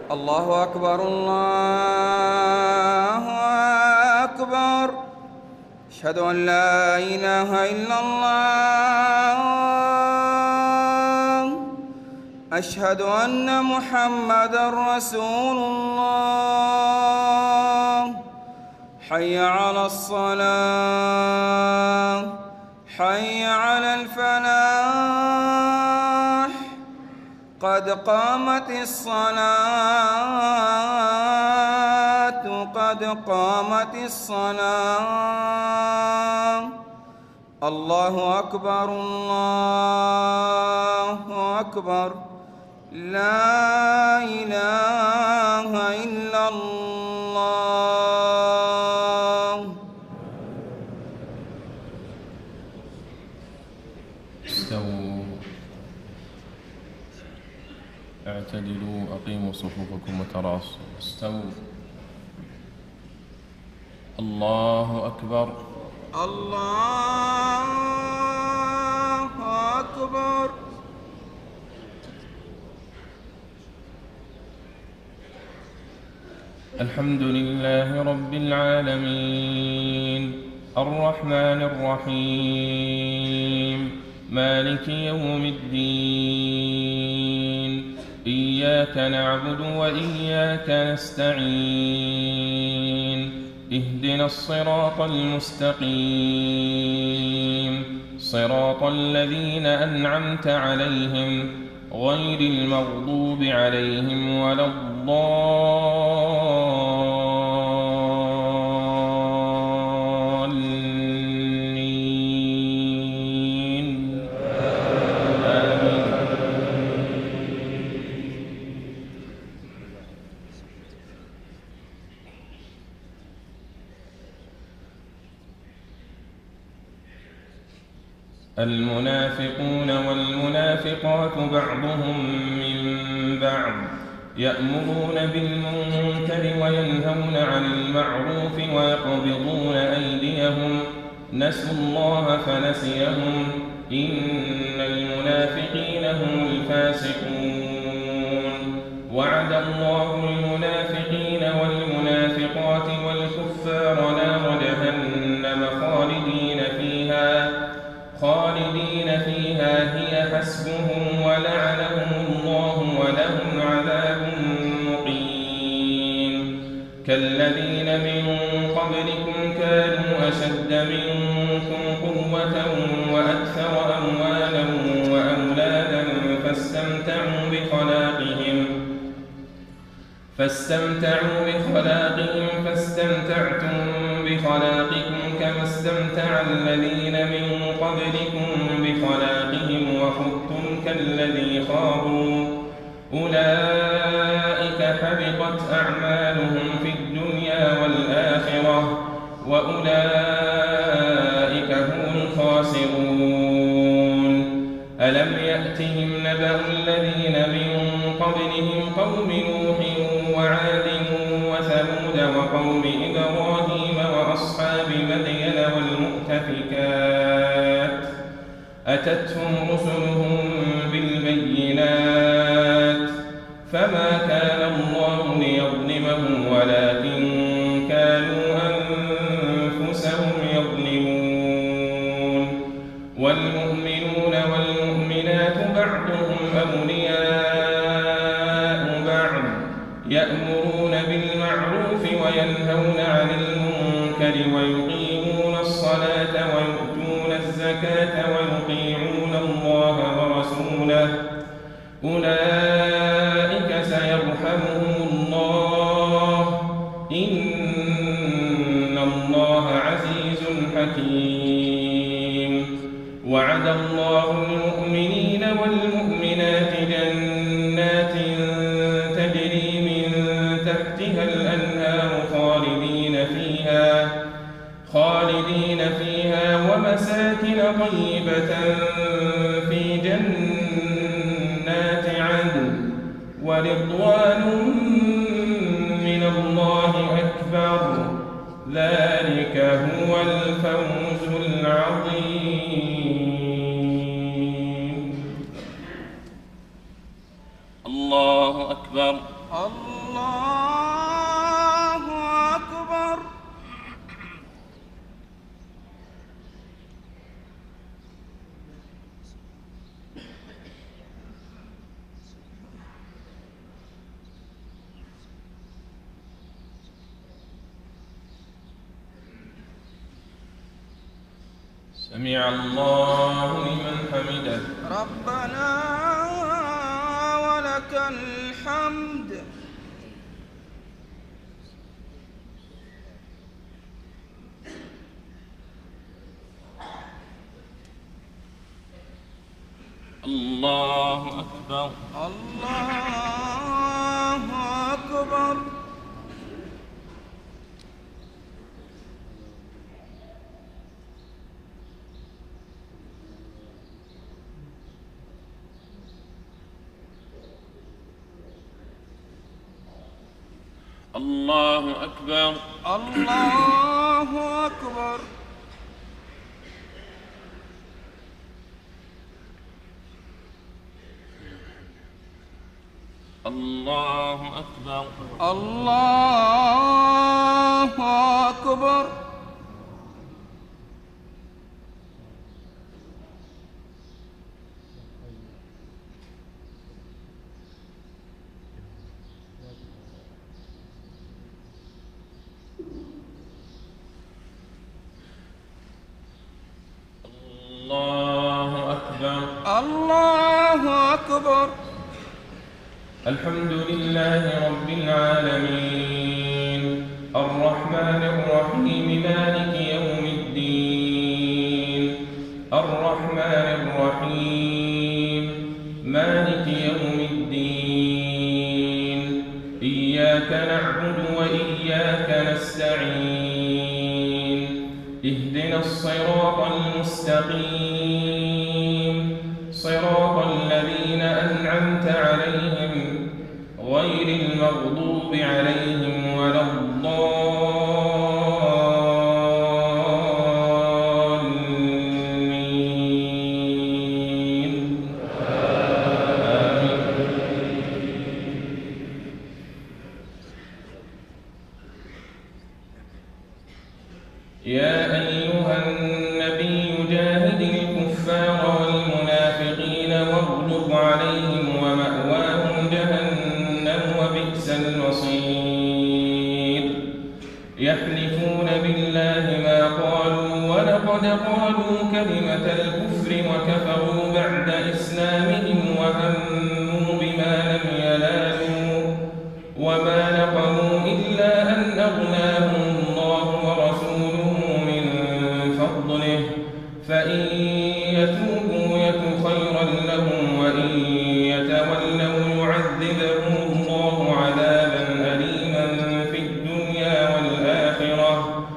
الله أكبر الله أكبر. أشهد أن لا إله إلا الله. أشهد أن محمدًا رسول الله. حي على الصلاة، حي على الفلاح، قد قامت الصلاة، قد قامت الصلاة. الله أكبر الله أكبر. لا إله إلا الله. استووا، اعتدلوا، أقيموا صفوفكم وتراصوا. استووا. الله أكبر الله أكبر. الحمد لله رب العالمين، الرحمن الرحيم، مالك يوم الدين. إياك نعبد وإياك نستعين. اهدنا الصراط المستقيم، صراط الذين أنعمت عليهم غير المغضوب عليهم ولا الضالين. آمين. المنافقون والمنافقات بعضهم من بعض، يأمرون بالمنكر وينهون عن المعروف ويقبضون أيديهم. نسوا الله فنسيهم، إن المنافقين هم الفاسقون. وعد الله المنافقين والمنافقات والكفار نار جهنم خالدين فيها هي حسبهم، ولعنهم الله ولهم عذاب مقيم. كالذين من قبلكم كانوا أشد منكم قوة وأكثر أموالا وأولادا فاستمتعوا بخلاقهم فاستمتعتم بخلاقكم كما استمتع الذين من قبلكم بخلاقهم وخضتم كالذي خاضوا. أولئك حبطت أعمالهم في الدنيا والآخرة، وأولئك هم الخاسرون. ألم يأتهم نبأ الذين من قبلهم قوم نوح وعاد وثمود وقوم إبراهيم وأصحاب مدين والمؤتفكات، أتتهم رسلهم بالبينات، فما كان الله ليظلمهم ولكن كانوا أنفسهم يظلمون. والمؤمنون والمؤمنات بعضهم أولياء بعض، يأمرون بالمعروف وينهون عن المنكر ويقيمون الصلاة ويؤتون الزكاة ويطيعون الله ورسوله. أولئك سيرحمهم الله، إن الله عزيز حكيم. وعد الله المؤمنين والمؤمنات جنات تجري من تحتها الأنهار خالدين فيها ومساكن طيبة في جنات عدن، ورضوان من الله أكبر. ذلك هو الفوز العظيم. الله أكبر. الله أكبر. سمع الله لمن حمده. ربنا ولك الحمد. الله أكبر. الله أكبر. الله أكبر. الله أكبر. الله أكبر. الله أكبر. الله أكبر. الله أكبر. الحمد لله رب العالمين الرحمن الرحيم مالك يوم الدين. الرحمن الرحيم مالك يوم الدين. إياك نعبد وإياك نستعين. اهدنا الصراط المستقيم صراط الذين أنعمت عليهم غير المغضوب عليهم ولا الضالين. آمين. يا أيها النبي جاهد الكفار والمنافقين واغلظ عليهم ومأواهم جهنم وبئس المصير. يحلفون بالله ما قالوا ولقد قالوا كلمة الكفر وكفروا بعد إسلامهم وهموا بما لم ينالوا وما نقموا إلا أن أغناهم الله ورسوله من فضله فإن يتوبوا يك خيرا لهم وإن يتولوا يعذبهم الله عذابا أليما في الدنيا والآخرة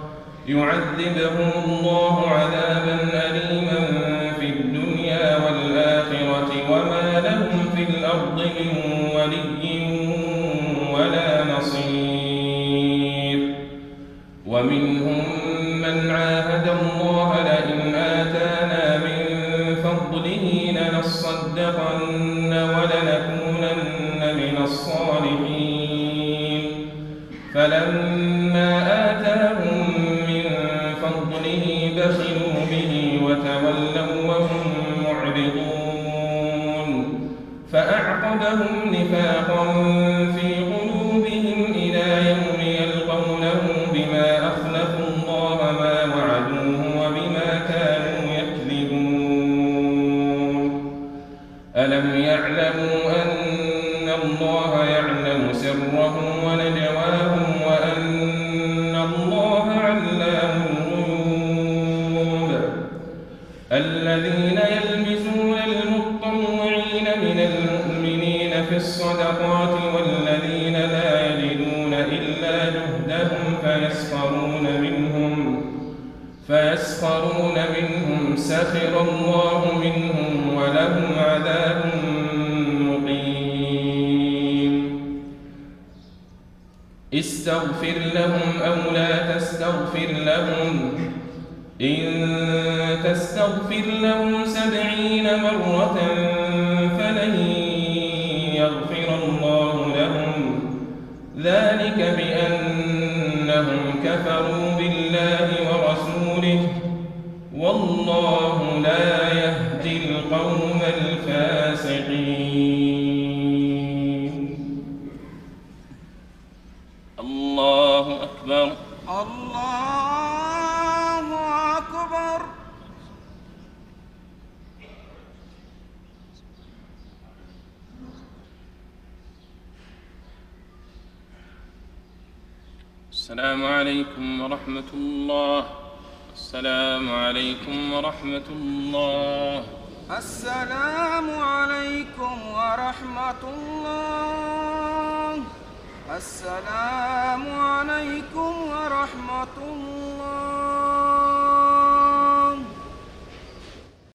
وما لهم في الأرض من ولي ولا نصير. ومنهم من عاهد الله لئن آتانا من فضله لنصدقن ولنكونن من الصالحين. فلما آتاهم من فضله بخلوا به وتولوا وهم معرضون. فأعقبهم نفاقا في قلوبهم إلى يوم يلقونه بما أخلفوا الله ما وعدوه وبما كانوا يكذبون. ألم يعلموا أن الله يعلم سرهم ونجواهم وأن الله علام الغيوب. الذين يلمزون المطوعين من المؤمنين في الصدقات والذين لا يجدون إلا جهدهم فيسخرون منهم سخر الله منهم ولهم عذاب مقيم. استغفر لهم أو لا تستغفر لهم إن تستغفر لهم 70 مرة فلن يغفر الله لهم كفروا بالله ورسوله والله لا يهدي القوم الفاسقين. الله أكبر. الله أكبر. السلام عليكم ورحمة الله. السلام عليكم ورحمة الله. السلام عليكم ورحمة الله. السلام عليكم ورحمة الله.